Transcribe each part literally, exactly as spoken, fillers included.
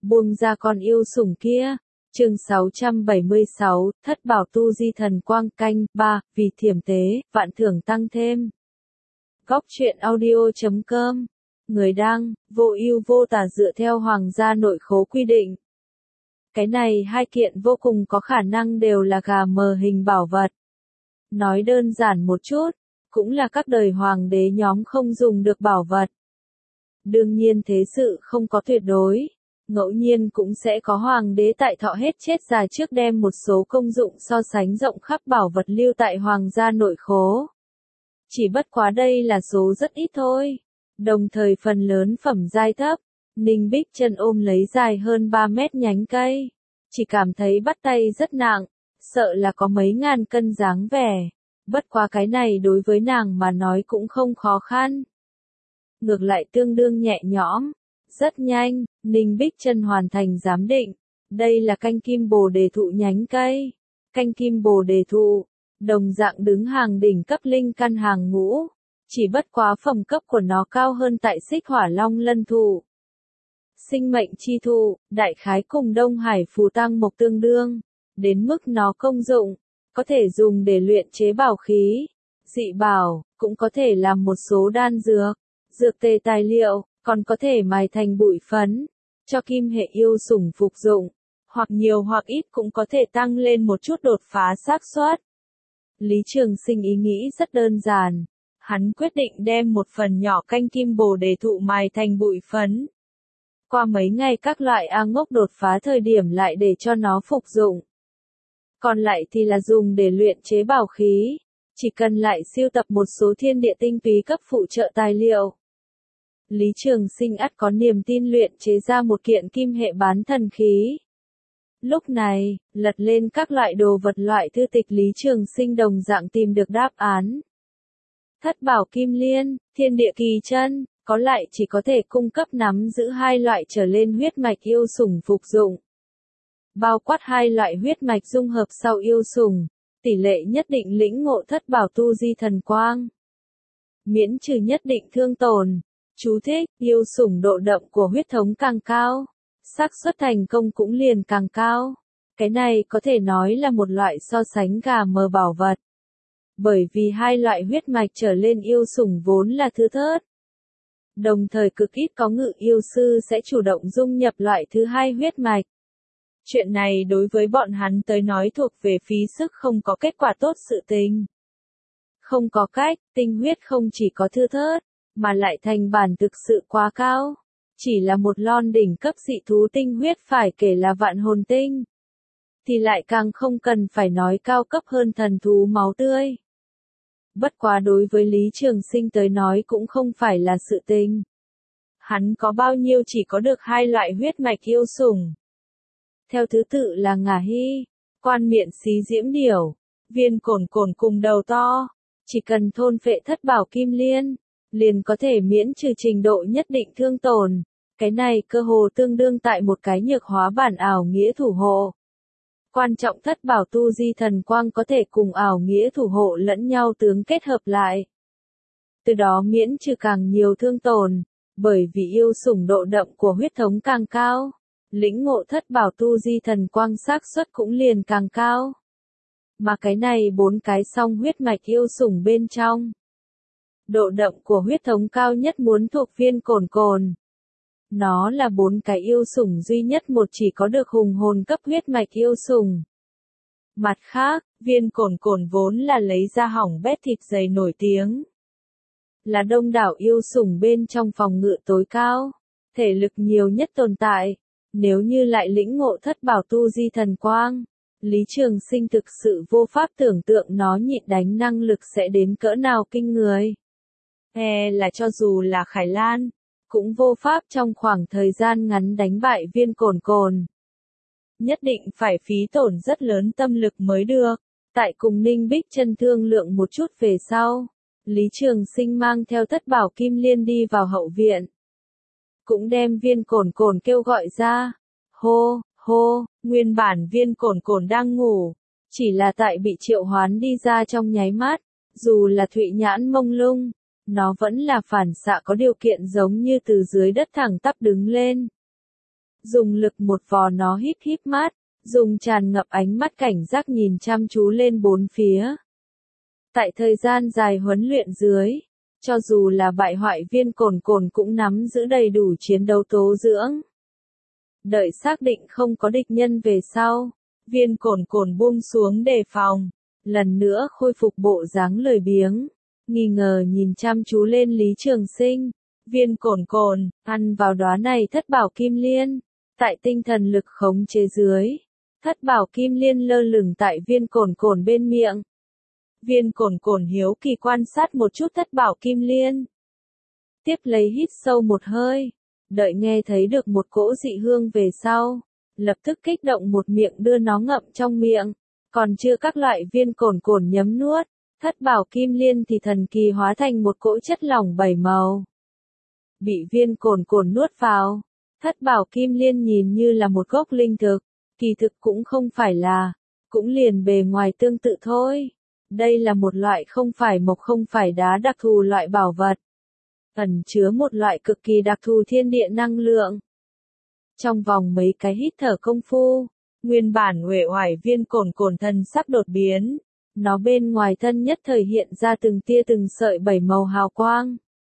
buông ra con yêu sủng kia. Chương sáu trăm bảy mươi sáu, thất bảo tu di thần quang canh, ba, vì thiểm tế, vạn thưởng tăng thêm. Góc truyện audio chấm com. Người đăng, vô ưu vô tà dựa theo hoàng gia nội khố quy định. Cái này hai kiện vô cùng có khả năng đều là gà mờ hình bảo vật. Nói đơn giản một chút, cũng là các đời hoàng đế nhóm không dùng được bảo vật. Đương nhiên thế sự không có tuyệt đối. Ngẫu nhiên cũng sẽ có hoàng đế tại thọ hết chết già trước đem một số công dụng so sánh rộng khắp bảo vật lưu tại hoàng gia nội khố. Chỉ bất quá đây là số rất ít thôi. Đồng thời phần lớn phẩm giai thấp, Ninh Bích Chân ôm lấy dài hơn ba mét nhánh cây. Chỉ cảm thấy bắt tay rất nặng, sợ là có mấy ngàn cân dáng vẻ. Bất quá cái này đối với nàng mà nói cũng không khó khăn. Ngược lại tương đương nhẹ nhõm. Rất nhanh, Ninh Bích Chân hoàn thành giám định. Đây là canh kim bồ đề thụ nhánh cây. Canh kim bồ đề thụ, đồng dạng đứng hàng đỉnh cấp linh căn hàng ngũ. Chỉ bất quá phẩm cấp của nó cao hơn tại xích hỏa long lân thụ. Sinh mệnh chi thụ, đại khái cùng Đông Hải phù tăng mộc tương đương. Đến mức nó công dụng, có thể dùng để luyện chế bảo khí, dị bảo, cũng có thể làm một số đan dược, dược tề tài liệu. Còn có thể mài thành bụi phấn, cho kim hệ yêu sủng phục dụng, hoặc nhiều hoặc ít cũng có thể tăng lên một chút đột phá xác suất. Lý Trường Sinh ý nghĩ rất đơn giản, hắn quyết định đem một phần nhỏ canh kim bồ đề thụ mài thành bụi phấn. Qua mấy ngày các loại A ngốc đột phá thời điểm lại để cho nó phục dụng. Còn lại thì là dùng để luyện chế bảo khí, chỉ cần lại siêu tập một số thiên địa tinh túy cấp phụ trợ tài liệu. Lý Trường Sinh ắt có niềm tin luyện chế ra một kiện kim hệ bán thần khí. Lúc này, lật lên các loại đồ vật loại thư tịch Lý Trường Sinh đồng dạng tìm được đáp án. Thất bảo kim liên, thiên địa kỳ chân, có lại chỉ có thể cung cấp nắm giữ hai loại trở lên huyết mạch yêu sủng phục dụng. Bao quát hai loại huyết mạch dung hợp sau yêu sủng, tỷ lệ nhất định lĩnh ngộ thất bảo tu di thần quang. Miễn trừ nhất định thương tổn. Chú thích, yêu sủng độ đậm của huyết thống càng cao, xác suất thành công cũng liền càng cao. Cái này có thể nói là một loại so sánh gà mờ bảo vật. Bởi vì hai loại huyết mạch trở lên yêu sủng vốn là thứ thớt. Đồng thời cực ít có ngự yêu sư sẽ chủ động dung nhập loại thứ hai huyết mạch. Chuyện này đối với bọn hắn tới nói thuộc về phí sức không có kết quả tốt sự tình. Không có cách, tinh huyết không chỉ có thư thớt, mà lại thành bản thực sự quá cao. Chỉ là một lon đỉnh cấp dị thú tinh huyết phải kể là vạn hồn tinh. Thì lại càng không cần phải nói cao cấp hơn thần thú máu tươi. Bất quá đối với Lý Trường Sinh tới nói cũng không phải là sự tình. Hắn có bao nhiêu chỉ có được hai loại huyết mạch yêu sủng. Theo thứ tự là ngả hy, quan miệng xí diễm điểu, viên cồn cồn cùng đầu to. Chỉ cần thôn phệ thất bảo kim liên, liền có thể miễn trừ trình độ nhất định thương tổn. Cái này cơ hồ tương đương tại một cái nhược hóa bản ảo nghĩa thủ hộ. Quan trọng thất bảo tu di thần quang có thể cùng ảo nghĩa thủ hộ lẫn nhau tướng kết hợp lại. Từ đó miễn trừ càng nhiều thương tổn, bởi vì yêu sủng độ đậm của huyết thống càng cao, lĩnh ngộ thất bảo tu di thần quang xác suất cũng liền càng cao. Mà cái này bốn cái song huyết mạch yêu sủng bên trong. Độ đậm của huyết thống cao nhất muốn thuộc viên cồn cồn. Nó là bốn cái yêu sủng duy nhất một chỉ có được hùng hồn cấp huyết mạch yêu sủng. Mặt khác, viên cồn cồn vốn là lấy ra hỏng bét thịt dày nổi tiếng. Là đông đảo yêu sủng bên trong phòng ngự tối cao, thể lực nhiều nhất tồn tại. Nếu như lại lĩnh ngộ thất bảo tu di thần quang, Lý Trường Sinh thực sự vô pháp tưởng tượng nó nhịn đánh năng lực sẽ đến cỡ nào kinh người. E là cho dù là Khải Lan, cũng vô pháp trong khoảng thời gian ngắn đánh bại viên cồn cồn. Nhất định phải phí tổn rất lớn tâm lực mới được. Tại cùng Ninh Bích Chân thương lượng một chút về sau, Lý Trường Sinh mang theo thất bảo kim liên đi vào hậu viện. Cũng đem viên cồn cồn kêu gọi ra. Hô, hô, nguyên bản viên cồn cồn đang ngủ. Chỉ là tại bị triệu hoán đi ra trong nháy mắt, dù là thụy nhãn mông lung, nó vẫn là phản xạ có điều kiện giống như từ dưới đất thẳng tắp đứng lên. dùng lực một vò nó híp híp mắt, dùng tràn ngập ánh mắt cảnh giác nhìn chăm chú lên bốn phía. Tại thời gian dài huấn luyện dưới, cho dù là bại hoại Viên Cồn Cồn cũng nắm giữ đầy đủ chiến đấu tố dưỡng. Đợi xác định không có địch nhân về sau, Viên Cồn Cồn buông xuống đề phòng, lần nữa khôi phục bộ dáng lười biếng, nghi ngờ nhìn chăm chú lên Lý Trường Sinh. Viên Cồn Cồn, ăn vào đóa này thất bảo kim liên, tại tinh thần lực khống chế dưới, thất bảo kim liên lơ lửng tại Viên Cồn Cồn bên miệng. Viên Cồn Cồn hiếu kỳ quan sát một chút thất bảo kim liên. Tiếp lấy hít sâu một hơi, đợi nghe thấy được một cỗ dị hương về sau, lập tức kích động một miệng đưa nó ngậm trong miệng, còn chưa các loại Viên Cồn Cồn nhấm nuốt, thất bảo kim liên thì thần kỳ hóa thành một cỗ chất lỏng bảy màu. Bị Viên Cồn Cồn nuốt vào, thất bảo kim liên nhìn như là một gốc linh thực, kỳ thực cũng không phải là, cũng liền bề ngoài tương tự thôi. Đây là một loại không phải mộc không phải đá đặc thù loại bảo vật, ẩn chứa một loại cực kỳ đặc thù thiên địa năng lượng. Trong vòng mấy cái hít thở công phu, nguyên bản uể oải Viên Cồn Cồn thân sắc đột biến, nó bên ngoài thân nhất thời hiện ra từng tia từng sợi bảy màu hào quang.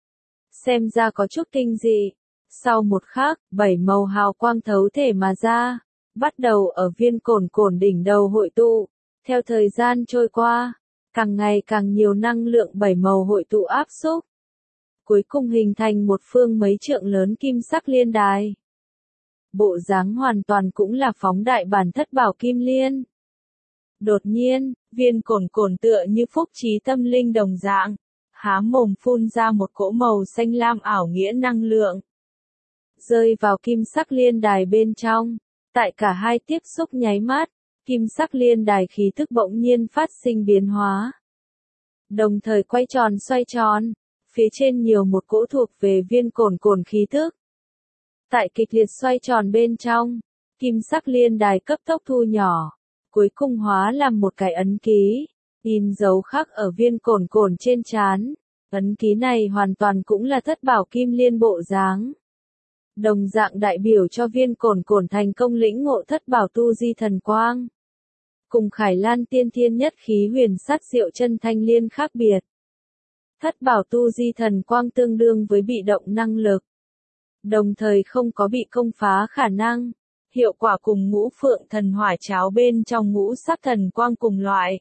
Xem ra có chút kinh dị. Sau một khắc, bảy màu hào quang thấu thể mà ra, bắt đầu ở Viên Cồn Cồn đỉnh đầu hội tụ. Theo thời gian trôi qua, càng ngày càng nhiều năng lượng bảy màu hội tụ áp xúc, cuối cùng hình thành một phương mấy trượng lớn kim sắc liên đài. Bộ dáng hoàn toàn cũng là phóng đại bản thất bảo kim liên. Đột nhiên, Viên Cồn Cồn tựa như phúc trí tâm linh đồng dạng, há mồm phun ra một cỗ màu xanh lam ảo nghĩa năng lượng, rơi vào kim sắc liên đài bên trong. Tại cả hai tiếp xúc nháy mắt, kim sắc liên đài khí tức bỗng nhiên phát sinh biến hóa, đồng thời quay tròn xoay tròn, phía trên nhiều một cỗ thuộc về Viên Cồn Cồn khí tức. Tại kịch liệt xoay tròn bên trong, kim sắc liên đài cấp tốc thu nhỏ, cuối cùng hóa làm một cái ấn ký, in dấu khắc ở Viên Cồn Cồn trên trán. Ấn ký này hoàn toàn cũng là thất bảo kim liên bộ dáng, đồng dạng đại biểu cho Viên Cồn Cồn thành công lĩnh ngộ thất bảo tu di thần quang. Cùng Khải Lan tiên thiên nhất khí huyền sát diệu chân thanh liên khác biệt. Thất bảo tu di thần quang tương đương với bị động năng lực, đồng thời không có bị công phá khả năng, hiệu quả cùng ngũ phượng thần hỏa cháo bên trong ngũ sắc thần quang cùng loại.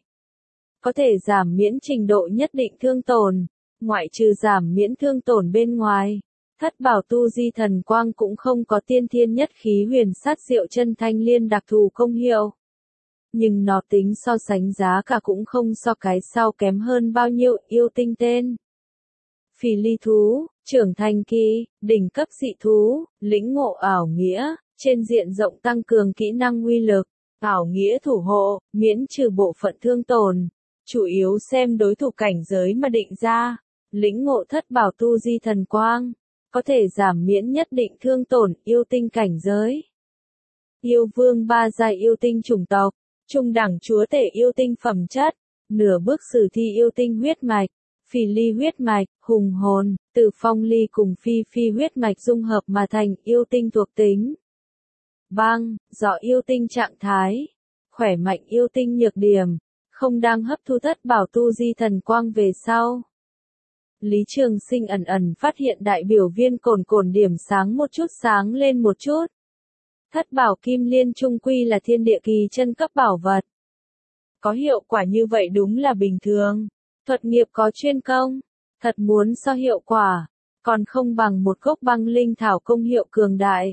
Có thể giảm miễn trình độ nhất định thương tổn, ngoại trừ giảm miễn thương tổn bên ngoài. Thất bảo tu di thần quang cũng không có tiên thiên nhất khí huyền sát diệu chân thanh liên đặc thù công hiệu. Nhưng nó tính so sánh giá cả cũng không so cái sau kém hơn bao nhiêu. Yêu tinh tên Phỉ ly thú, trưởng thành kỳ, đỉnh cấp dị thú, lĩnh ngộ ảo nghĩa, trên diện rộng tăng cường kỹ năng uy lực, ảo nghĩa thủ hộ, miễn trừ bộ phận thương tổn, chủ yếu xem đối thủ cảnh giới mà định ra. Lĩnh ngộ thất bảo tu di thần quang, có thể giảm miễn nhất định thương tổn. Yêu tinh cảnh giới, yêu vương ba giai yêu tinh chủng tộc, trung đẳng chúa tể yêu tinh phẩm chất, nửa bước sử thi yêu tinh huyết mạch, phỉ ly huyết mạch, hùng hồn, từ phong ly cùng phi phi huyết mạch dung hợp mà thành. Yêu tinh thuộc tính băng, gió yêu tinh trạng thái, khỏe mạnh yêu tinh nhược điểm, không đang hấp thu thất bảo tu di thần quang về sau. Lý Trường Sinh ẩn ẩn phát hiện đại biểu Viên Cồn Cồn điểm sáng một chút sáng lên một chút. Thất bảo kim liên chung quy là thiên địa kỳ chân cấp bảo vật. Có hiệu quả như vậy đúng là bình thường. Thuật nghiệp có chuyên công, thật muốn so hiệu quả, còn không bằng một gốc băng linh thảo công hiệu cường đại.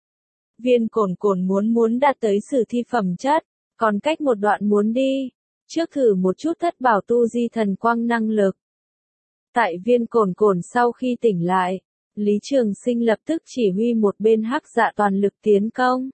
Viên Cồn Cồn muốn muốn đạt tới sử thi phẩm chất, còn cách một đoạn muốn đi. Trước thử một chút thất bảo tu di thần quang năng lực. Tại Viên Cồn Cồn sau khi tỉnh lại, Lý Trường Sinh lập tức chỉ huy một bên hắc dạ toàn lực tiến công.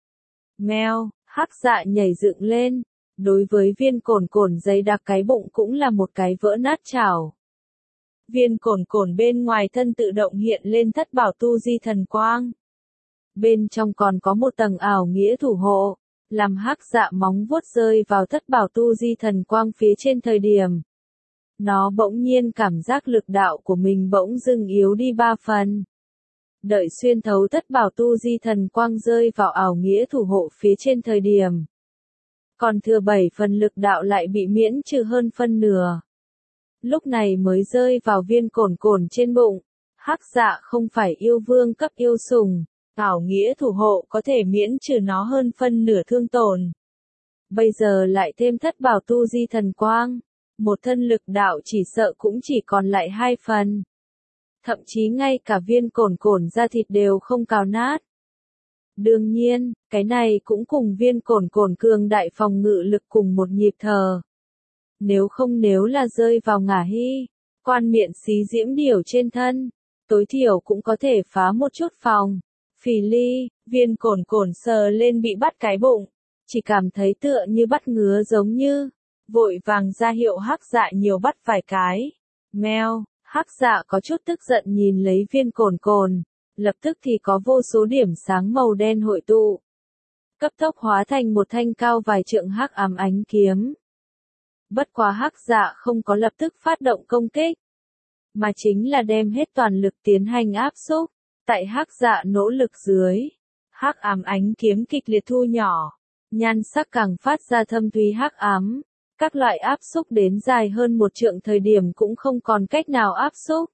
Mèo, hắc dạ nhảy dựng lên, đối với Viên Cồn Cồn dày đặc cái bụng cũng là một cái vỡ nát chảo. Viên Cồn Cồn bên ngoài thân tự động hiện lên thất bảo tu di thần quang. Bên trong còn có một tầng ảo nghĩa thủ hộ, làm hắc dạ móng vuốt rơi vào thất bảo tu di thần quang phía trên thời điểm. Nó bỗng nhiên cảm giác lực đạo của mình bỗng dưng yếu đi ba phần. Đợi xuyên thấu thất bảo tu di thần quang rơi vào ảo nghĩa thủ hộ phía trên thời điểm. Còn thừa bảy phần lực đạo lại bị miễn trừ hơn phân nửa. Lúc này mới rơi vào viên cồn cồn trên bụng. Hắc Dạ không phải yêu vương cấp yêu sùng, ảo nghĩa thủ hộ có thể miễn trừ nó hơn phân nửa thương tổn. Bây giờ lại thêm thất bảo tu di thần quang, một thân lực đạo chỉ sợ cũng chỉ còn lại hai phần. Thậm chí ngay cả viên cồn cồn da thịt đều không cào nát. Đương nhiên, cái này cũng cùng viên cồn cồn cường đại phòng ngự lực cùng một nhịp thở. Nếu không nếu là rơi vào ngả hy, quan miệng xí diễm điểu trên thân, tối thiểu cũng có thể phá một chút phòng. Phì ly, viên cồn cồn sờ lên bị bắt cái bụng, chỉ cảm thấy tựa như bắt ngứa giống như, vội vàng ra hiệu Hắc Dạ nhiều bắt vài cái. Mèo, Hắc Dạ có chút tức giận nhìn lấy viên cồn cồn, lập tức thì có vô số điểm sáng màu đen hội tụ. Cấp tốc hóa thành một thanh cao vài trượng hắc ám ánh kiếm. Bất quá Hắc Dạ không có lập tức phát động công kích, mà chính là đem hết toàn lực tiến hành áp xúc. Tại Hắc Dạ nỗ lực dưới, hắc ám ánh kiếm kịch liệt thu nhỏ, nhan sắc càng phát ra thâm thúy hắc ám. Các loại áp xúc đến dài hơn một trượng thời điểm cũng không còn cách nào áp xúc.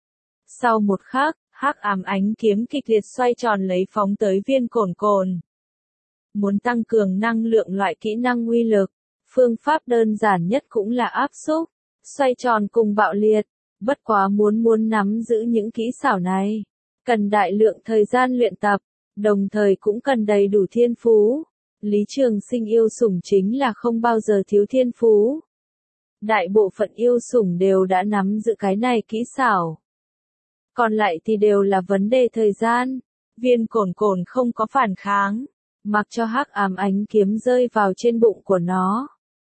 Sau một khắc, hắc ám ánh kiếm kịch liệt xoay tròn lấy phóng tới viên cồn cồn. Muốn tăng cường năng lượng loại kỹ năng uy lực, phương pháp đơn giản nhất cũng là áp xúc, xoay tròn cùng bạo liệt. Bất quá muốn muốn nắm giữ những kỹ xảo này, cần đại lượng thời gian luyện tập, đồng thời cũng cần đầy đủ thiên phú. Lý Trường Sinh yêu sủng chính là không bao giờ thiếu thiên phú. Đại bộ phận yêu sủng đều đã nắm giữ cái này kỹ xảo. Còn lại thì đều là vấn đề thời gian. Viên cồn cồn không có phản kháng, mặc cho hắc ám ánh kiếm rơi vào trên bụng của nó.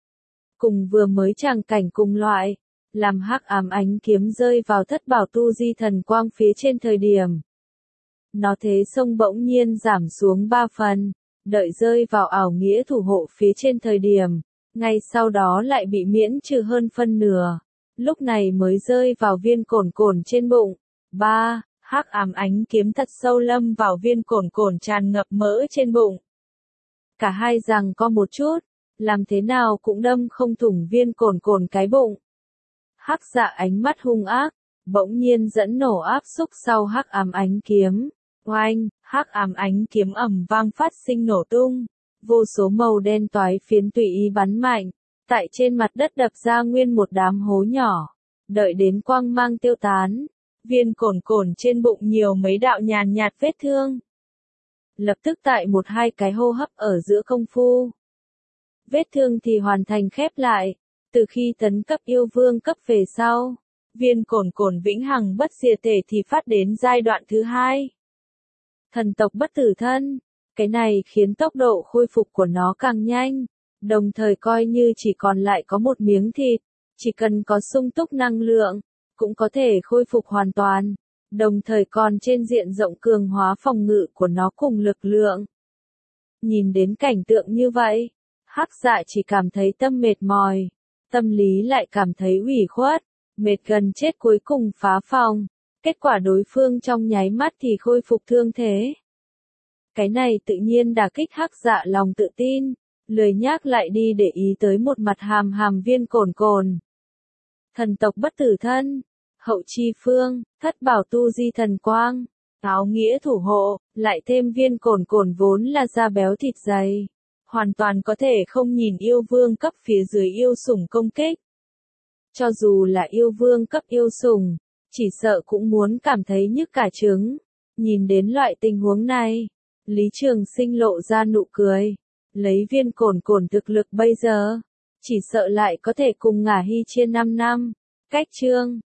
Cùng vừa mới tràng cảnh cùng loại, làm hắc ám ánh kiếm rơi vào thất bảo tu di thần quang phía trên thời điểm. Nó thế sông bỗng nhiên giảm xuống ba phần, đợi rơi vào ảo nghĩa thủ hộ phía trên thời điểm, ngay sau đó lại bị miễn trừ hơn phân nửa, lúc này mới rơi vào viên cồn cồn trên bụng. ba. Hắc ám ánh kiếm thật sâu lâm vào viên cồn cồn tràn ngập mỡ trên bụng. Cả hai giằng co một chút, làm thế nào cũng đâm không thủng viên cồn cồn cái bụng. Hắc Dạ ánh mắt hung ác, bỗng nhiên dẫn nổ áp xúc sau hắc ám ánh kiếm. Oanh, hắc ám ánh kiếm ầm vang phát sinh nổ tung, vô số màu đen toái phiến tùy ý bắn mạnh, tại trên mặt đất đập ra nguyên một đám hố nhỏ. Đợi đến quang mang tiêu tán, viên cồn cồn trên bụng nhiều mấy đạo nhàn nhạt vết thương. Lập tức tại một hai cái hô hấp ở giữa công phu, vết thương thì hoàn thành khép lại. Từ khi tấn cấp yêu vương cấp về sau, viên cồn cồn vĩnh hằng bất diệt thể thì phát đến giai đoạn thứ hai. Thần tộc bất tử thân, cái này khiến tốc độ khôi phục của nó càng nhanh, đồng thời coi như chỉ còn lại có một miếng thịt, chỉ cần có sung túc năng lượng, cũng có thể khôi phục hoàn toàn, đồng thời còn trên diện rộng cường hóa phòng ngự của nó cùng lực lượng. Nhìn đến cảnh tượng như vậy, Hắc Dạ chỉ cảm thấy tâm mệt mỏi, tâm lý lại cảm thấy ủy khuất, mệt gần chết cuối cùng phá phòng. Kết quả đối phương trong nháy mắt thì khôi phục thương thế. Cái này tự nhiên đả kích Hắc Dạ lòng tự tin, lười nhác lại đi để ý tới một mặt hàm hàm viên cồn cồn. Thần tộc bất tử thân, hậu chi phương, thất bảo tu di thần quang, áo nghĩa thủ hộ, lại thêm viên cồn cồn vốn là da béo thịt dày. Hoàn toàn có thể không nhìn yêu vương cấp phía dưới yêu sủng công kích. Cho dù là yêu vương cấp yêu sủng, chỉ sợ cũng muốn cảm thấy nhức cả trứng. Nhìn đến loại tình huống này, Lý Trường Sinh lộ ra nụ cười. Lấy viên cồn cồn thực lực bây giờ, chỉ sợ lại có thể cùng ngả hy chia năm năm. Cách chương